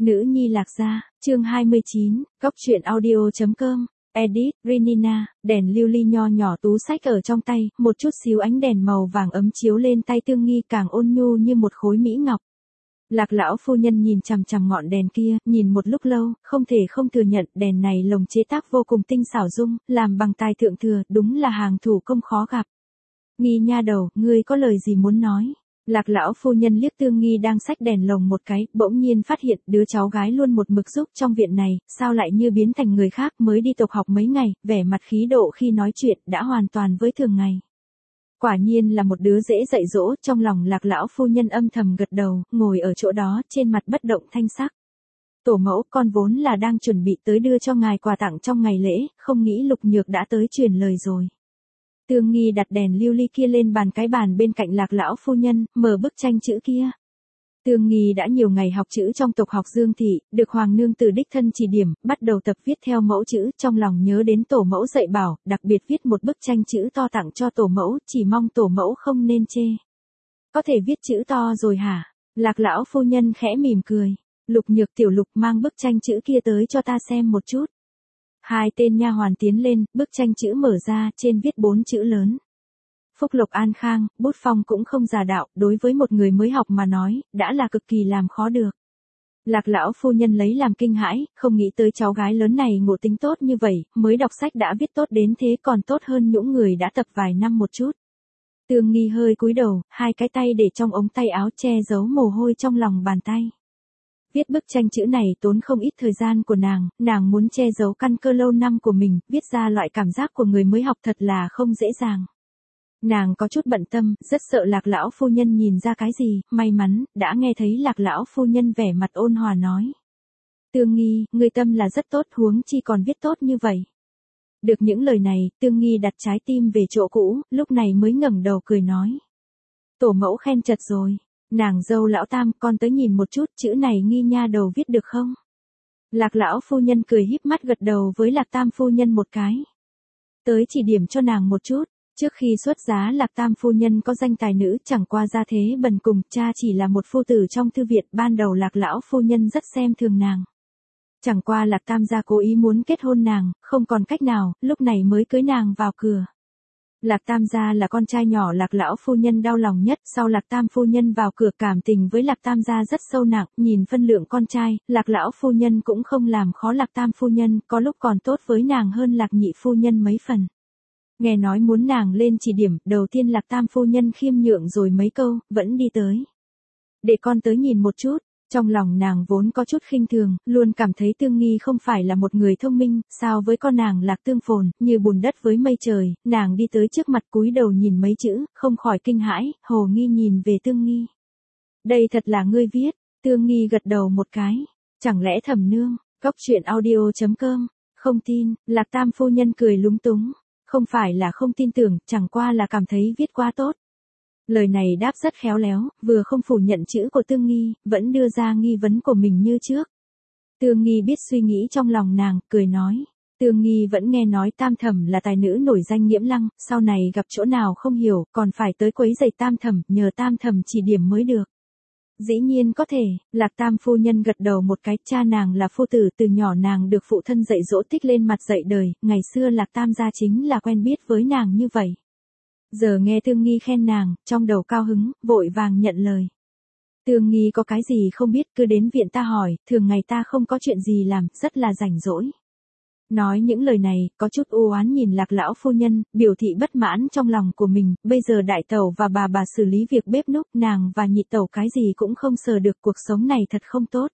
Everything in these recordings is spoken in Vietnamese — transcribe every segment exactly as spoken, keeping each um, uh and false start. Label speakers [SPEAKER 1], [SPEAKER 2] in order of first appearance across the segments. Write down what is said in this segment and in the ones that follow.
[SPEAKER 1] Nữ nhi Lạc Gia, chương hai mươi chín, góc truyện audio chấm com, edit, Renina, đèn lưu ly nho nhỏ tú sách ở trong tay, một chút xíu ánh đèn màu vàng ấm chiếu lên tay Tương Nghi càng ôn nhu như một khối mỹ ngọc. Lạc lão phu nhân nhìn chằm chằm ngọn đèn kia, nhìn một lúc lâu, không thể không thừa nhận đèn này lồng chế tác vô cùng tinh xảo dung, làm bằng tài thượng thừa, đúng là hàng thủ công khó gặp. Nghi nha đầu, ngươi có lời gì muốn nói? Lạc lão phu nhân liếc Tương Nghi đang xách đèn lồng một cái, bỗng nhiên phát hiện đứa cháu gái luôn một mực giúp trong viện này, sao lại như biến thành người khác, mới đi tục học mấy ngày, vẻ mặt khí độ khi nói chuyện đã hoàn toàn với thường ngày. Quả nhiên là một đứa dễ dạy dỗ, trong lòng Lạc lão phu nhân âm thầm gật đầu, ngồi ở chỗ đó, trên mặt bất động thanh sắc. Tổ mẫu, con vốn là đang chuẩn bị tới đưa cho ngài quà tặng trong ngày lễ, không nghĩ Lục Nhược đã tới truyền lời rồi. Tương Nghi đặt đèn lưu ly kia lên bàn cái bàn bên cạnh Lạc lão phu nhân, mở bức tranh chữ kia. Tương Nghi đã nhiều ngày học chữ trong tộc học Dương thị, được hoàng nương từ đích thân chỉ điểm, bắt đầu tập viết theo mẫu chữ, trong lòng nhớ đến tổ mẫu dạy bảo, đặc biệt viết một bức tranh chữ to tặng cho tổ mẫu, chỉ mong tổ mẫu không nên chê. Có thể viết chữ to rồi hả? Lạc lão phu nhân khẽ mỉm cười. Lục Nhược tiểu Lục mang bức tranh chữ kia tới cho ta xem một chút. Hai tên nha hoàn tiến lên, bức tranh chữ mở ra, trên viết bốn chữ lớn. Phúc Lộc An Khang, bút phong cũng không già đạo, đối với một người mới học mà nói, đã là cực kỳ làm khó được. Lạc lão phu nhân lấy làm kinh hãi, không nghĩ tới cháu gái lớn này ngộ tính tốt như vậy, mới đọc sách đã viết tốt đến thế còn tốt hơn những người đã tập vài năm một chút. Tương Nghi hơi cúi đầu, hai cái tay để trong ống tay áo che giấu mồ hôi trong lòng bàn tay. Viết bức tranh chữ này tốn không ít thời gian của nàng, nàng muốn che giấu căn cơ lâu năm của mình, viết ra loại cảm giác của người mới học thật là không dễ dàng. Nàng có chút bận tâm, rất sợ Lạc lão phu nhân nhìn ra cái gì, may mắn, đã nghe thấy Lạc lão phu nhân vẻ mặt ôn hòa nói. Tương Nghi, người tâm là rất tốt, huống chi còn viết tốt như vậy. Được những lời này, Tương Nghi đặt trái tim về chỗ cũ, lúc này mới ngẩng đầu cười nói. Tổ mẫu khen chật rồi. Nàng dâu lão tam, con tới nhìn một chút, chữ này Nghi nha đầu viết được không? Lạc lão phu nhân cười híp mắt gật đầu với Lạc tam phu nhân một cái. Tới chỉ điểm cho nàng một chút, trước khi xuất giá Lạc tam phu nhân có danh tài nữ, chẳng qua gia thế bần cùng, cha chỉ là một phu tử trong thư viện, ban đầu Lạc lão phu nhân rất xem thường nàng. Chẳng qua Lạc tam gia cố ý muốn kết hôn nàng, không còn cách nào, lúc này mới cưới nàng vào cửa. Lạc tam gia là con trai nhỏ Lạc lão phu nhân đau lòng nhất, sau Lạc tam phu nhân vào cửa cảm tình với Lạc tam gia rất sâu nặng, nhìn phân lượng con trai, Lạc lão phu nhân cũng không làm khó Lạc tam phu nhân, có lúc còn tốt với nàng hơn Lạc nhị phu nhân mấy phần. Nghe nói muốn nàng lên chỉ điểm, đầu tiên Lạc tam phu nhân khiêm nhượng rồi mấy câu, vẫn đi tới. Để con tới nhìn một chút. Trong lòng nàng vốn có chút khinh thường, luôn cảm thấy Tương Nghi không phải là một người thông minh, sao với con nàng Lạc Tương Phồn, như bùn đất với mây trời, nàng đi tới trước mặt cúi đầu nhìn mấy chữ, không khỏi kinh hãi, hồ nghi nhìn về Tương Nghi. Đây thật là ngươi viết, Tương Nghi gật đầu một cái, chẳng lẽ Thẩm nương, góc truyện audio chấm com, không tin, Lạc Tam phu nhân cười lúng túng, không phải là không tin tưởng, chẳng qua là cảm thấy viết quá tốt. Lời này đáp rất khéo léo, vừa không phủ nhận chữ của Tương Nghi, vẫn đưa ra nghi vấn của mình như trước. Tương Nghi biết suy nghĩ trong lòng nàng, cười nói. Tương Nghi vẫn nghe nói Tam Thẩm là tài nữ nổi danh Nghiễm Lăng, sau này gặp chỗ nào không hiểu, còn phải tới quấy giày Tam Thẩm, nhờ Tam Thẩm chỉ điểm mới được. Dĩ nhiên có thể, Lạc Tam phu nhân gật đầu một cái, cha nàng là phu tử, từ nhỏ nàng được phụ thân dạy dỗ tích lên mặt dạy đời, ngày xưa Lạc Tam gia chính là quen biết với nàng như vậy. Giờ nghe Tương Nghi khen nàng, trong đầu cao hứng, vội vàng nhận lời. Tương Nghi có cái gì không biết, cứ đến viện ta hỏi, thường ngày ta không có chuyện gì làm, rất là rảnh rỗi. Nói những lời này, có chút u oán nhìn Lạc lão phu nhân, biểu thị bất mãn trong lòng của mình, bây giờ đại tẩu và bà bà xử lý việc bếp núc, nàng và nhị tẩu cái gì cũng không sờ được, cuộc sống này thật không tốt.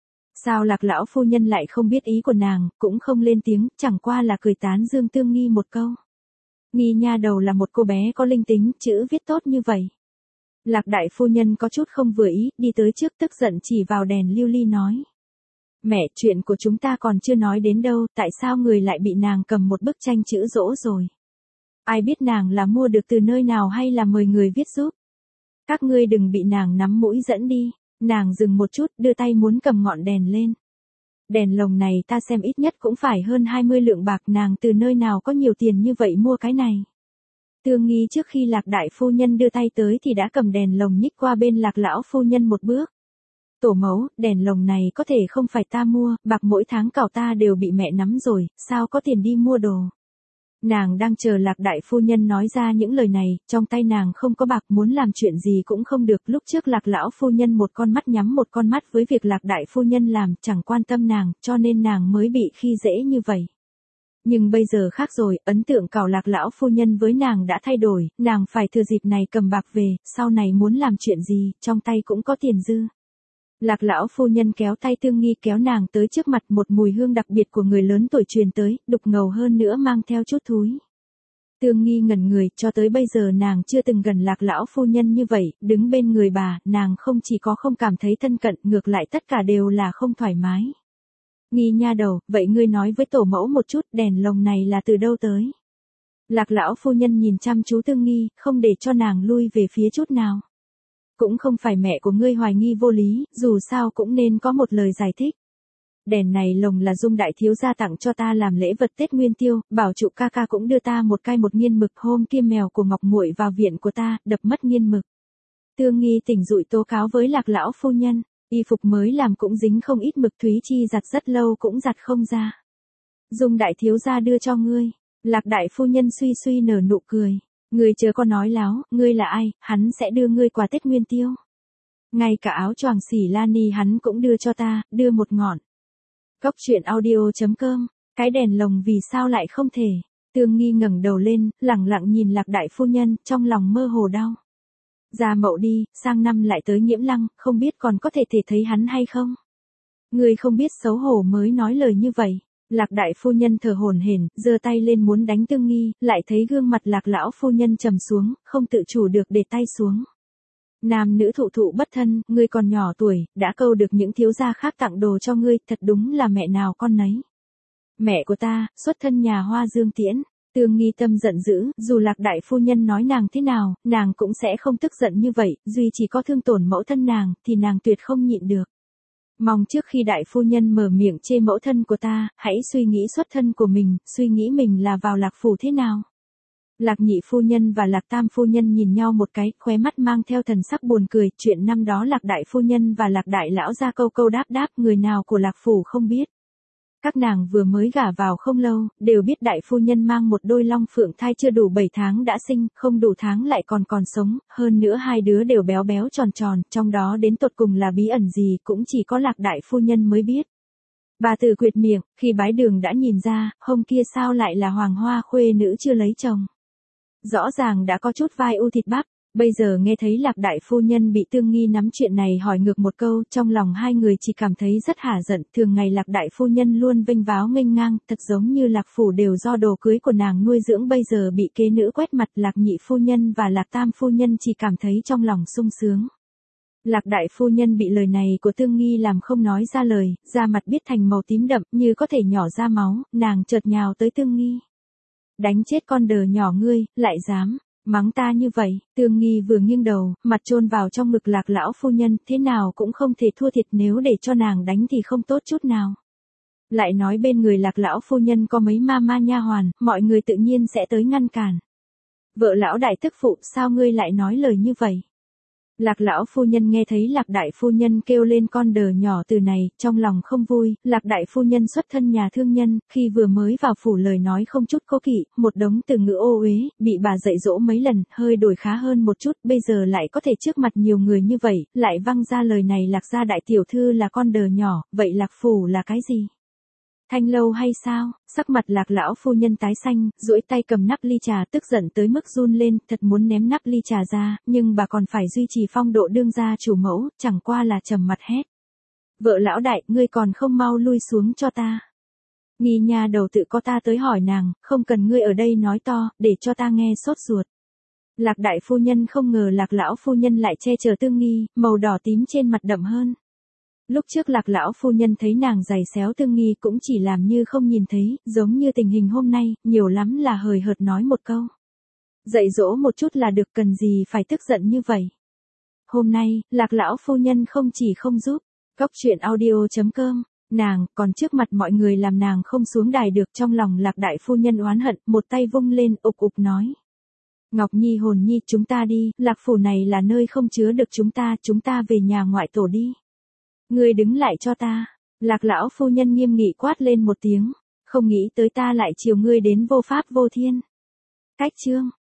[SPEAKER 1] Sao Lạc lão phu nhân lại không biết ý của nàng, cũng không lên tiếng, chẳng qua là cười tán dương Tương Nghi một câu. Nghi nha đầu là một cô bé có linh tính, chữ viết tốt như vậy. Lạc đại phu nhân có chút không vừa ý, đi tới trước tức giận chỉ vào đèn lưu ly nói. Mẹ, chuyện của chúng ta còn chưa nói đến đâu, tại sao người lại bị nàng cầm một bức tranh chữ dỗ rồi? Ai biết nàng là mua được từ nơi nào hay là mời người viết giúp? Các ngươi đừng bị nàng nắm mũi dẫn đi. Nàng dừng một chút, đưa tay muốn cầm ngọn đèn lên. Đèn lồng này ta xem ít nhất cũng phải hơn hai mươi lượng bạc, nàng từ nơi nào có nhiều tiền như vậy mua cái này. Tương Nghi trước khi Lạc đại phu nhân đưa tay tới thì đã cầm đèn lồng nhích qua bên Lạc lão phu nhân một bước. tổ mẫu, đèn lồng này có thể không phải ta mua, bạc mỗi tháng cào ta đều bị mẹ nắm rồi, sao có tiền đi mua đồ. Nàng đang chờ Lạc đại phu nhân nói ra những lời này, trong tay nàng không có bạc, muốn làm chuyện gì cũng không được. Lúc trước Lạc lão phu nhân một con mắt nhắm một con mắt với việc Lạc đại phu nhân làm, chẳng quan tâm nàng, cho nên nàng mới bị khi dễ như vậy. Nhưng bây giờ khác rồi, ấn tượng cào Lạc lão phu nhân với nàng đã thay đổi, nàng phải thừa dịp này cầm bạc về, sau này muốn làm chuyện gì, trong tay cũng có tiền dư. Lạc lão phu nhân kéo tay Tương Nghi kéo nàng tới trước mặt, một mùi hương đặc biệt của người lớn tuổi truyền tới, đục ngầu hơn nữa mang theo chút thúi. Tương Nghi ngẩn người, cho tới bây giờ nàng chưa từng gần Lạc lão phu nhân như vậy, đứng bên người bà, nàng không chỉ có không cảm thấy thân cận, ngược lại tất cả đều là không thoải mái. Nghi nha đầu, vậy ngươi nói với tổ mẫu một chút, đèn lồng này là từ đâu tới? Lạc lão phu nhân nhìn chăm chú Tương Nghi, không để cho nàng lui về phía chút nào. Cũng không phải mẹ của ngươi hoài nghi vô lý, dù sao cũng nên có một lời giải thích. Đèn này lồng là Dung đại thiếu gia tặng cho ta làm lễ vật Tết Nguyên Tiêu, bảo trụ ca ca cũng đưa ta một cai một nghiên mực, hôm kia mèo của Ngọc muội vào viện của ta, đập mất nghiên mực. Tương Nghi tỉnh dụi tố cáo với Lạc lão phu nhân, y phục mới làm cũng dính không ít mực, Thúy Chi giặt rất lâu cũng giặt không ra. Dung đại thiếu gia đưa cho ngươi. Lạc đại phu nhân suy suy nở nụ cười. Ngươi chớ có nói láo, ngươi là ai, hắn sẽ đưa ngươi quà Tết Nguyên Tiêu. Ngay cả áo choàng xỉ lani hắn cũng đưa cho ta, đưa một ngọn. Cốc truyện audio chấm com, cái đèn lồng vì sao lại không thể. Tương Nghi ngẩng đầu lên, lẳng lặng nhìn Lạc đại phu nhân, trong lòng mơ hồ đau. Ra Mậu đi, sang năm lại tới Nhiễm Lăng, không biết còn có thể thể thấy hắn hay không. Ngươi không biết xấu hổ mới nói lời như vậy. Lạc đại phu nhân thở hổn hển, giơ tay lên muốn đánh Tương Nghi, lại thấy gương mặt Lạc lão phu nhân trầm xuống, không tự chủ được để tay xuống. Nam nữ thụ thụ bất thân, ngươi còn nhỏ tuổi, đã câu được những thiếu gia khác tặng đồ cho ngươi, thật đúng là mẹ nào con nấy. Mẹ của ta, xuất thân nhà Hoa Dương Tiễn. Tương Nghi tâm giận dữ, dù Lạc đại phu nhân nói nàng thế nào, nàng cũng sẽ không tức giận như vậy, duy chỉ có thương tổn mẫu thân nàng, thì nàng tuyệt không nhịn được. Mong trước khi đại phu nhân mở miệng chê mẫu thân của ta, hãy suy nghĩ xuất thân của mình, suy nghĩ mình là vào Lạc phủ thế nào. Lạc nhị phu nhân và Lạc tam phu nhân nhìn nhau một cái, khóe mắt mang theo thần sắc buồn cười, chuyện năm đó Lạc đại phu nhân và Lạc đại lão ra câu câu đáp đáp, người nào của Lạc phủ không biết. Các nàng vừa mới gả vào không lâu, đều biết đại phu nhân mang một đôi long phượng thai chưa đủ bảy tháng đã sinh, không đủ tháng lại còn còn sống, hơn nữa hai đứa đều béo béo tròn tròn, trong đó đến tột cùng là bí ẩn gì cũng chỉ có Lạc đại phu nhân mới biết. Bà Tử quyệt miệng, khi bái đường đã nhìn ra, hôm kia sao lại là Hoàng Hoa khuê nữ chưa lấy chồng. Rõ ràng đã có chút vai u thịt bắp. Bây giờ nghe thấy Lạc đại phu nhân bị Tương Nghi nắm chuyện này hỏi ngược một câu, trong lòng hai người chỉ cảm thấy rất hả giận, thường ngày Lạc đại phu nhân luôn vênh váo nghênh ngang, thật giống như Lạc phủ đều do đồ cưới của nàng nuôi dưỡng, bây giờ bị kế nữ quét mặt. Lạc nhị phu nhân và Lạc tam phu nhân chỉ cảm thấy trong lòng sung sướng. Lạc đại phu nhân bị lời này của Tương Nghi làm không nói ra lời, da mặt biết thành màu tím đậm như có thể nhỏ ra máu, nàng chợt nhào tới Tương Nghi. Đánh chết con đờ nhỏ ngươi, lại dám mắng ta như vậy. Tương Nghi vừa nghiêng đầu, mặt chôn vào trong ngực Lạc lão phu nhân, thế nào cũng không thể thua thiệt, nếu để cho nàng đánh thì không tốt chút nào. Lại nói bên người Lạc lão phu nhân có mấy ma ma nha hoàn, mọi người tự nhiên sẽ tới ngăn cản. Vợ lão đại tức phụ, sao ngươi lại nói lời như vậy? Lạc lão phu nhân nghe thấy Lạc đại phu nhân kêu lên con đờ nhỏ từ này, trong lòng không vui. Lạc đại phu nhân xuất thân nhà thương nhân, khi vừa mới vào phủ lời nói không chút cố kỵ, một đống từ ngữ ô uế, bị bà dạy dỗ mấy lần, hơi đổi khá hơn một chút, bây giờ lại có thể trước mặt nhiều người như vậy, lại văng ra lời này. Lạc gia đại tiểu thư là con đờ nhỏ, vậy Lạc phủ là cái gì? Thanh lâu hay sao? Sắc mặt Lạc lão phu nhân tái xanh, duỗi tay cầm nắp ly trà, tức giận tới mức run lên, thật muốn ném nắp ly trà ra, nhưng bà còn phải duy trì phong độ đương gia chủ mẫu, chẳng qua là trầm mặt hét. Vợ lão đại, ngươi còn không mau lui xuống cho ta. Nghi nha đầu tự có ta tới hỏi nàng, không cần ngươi ở đây nói to, để cho ta nghe sốt ruột. Lạc đại phu nhân không ngờ Lạc lão phu nhân lại che chở Tương Nghi, màu đỏ tím trên mặt đậm hơn. Lúc trước Lạc lão phu nhân thấy nàng giày xéo Tương Nghi cũng chỉ làm như không nhìn thấy, giống như tình hình hôm nay, nhiều lắm là hời hợt nói một câu. Dạy dỗ một chút là được, cần gì phải tức giận như vậy. Hôm nay, Lạc lão phu nhân không chỉ không giúp. Cốc truyện audio chấm com, nàng, còn trước mặt mọi người làm nàng không xuống đài được, trong lòng Lạc đại phu nhân oán hận, một tay vung lên, ục ục nói. Ngọc Nhi hồn nhi, chúng ta đi, Lạc phủ này là nơi không chứa được chúng ta, chúng ta về nhà ngoại tổ đi. Ngươi đứng lại cho ta. Lạc lão phu nhân nghiêm nghị quát lên một tiếng. Không nghĩ tới ta lại chiều ngươi đến vô pháp vô thiên. Cách chương.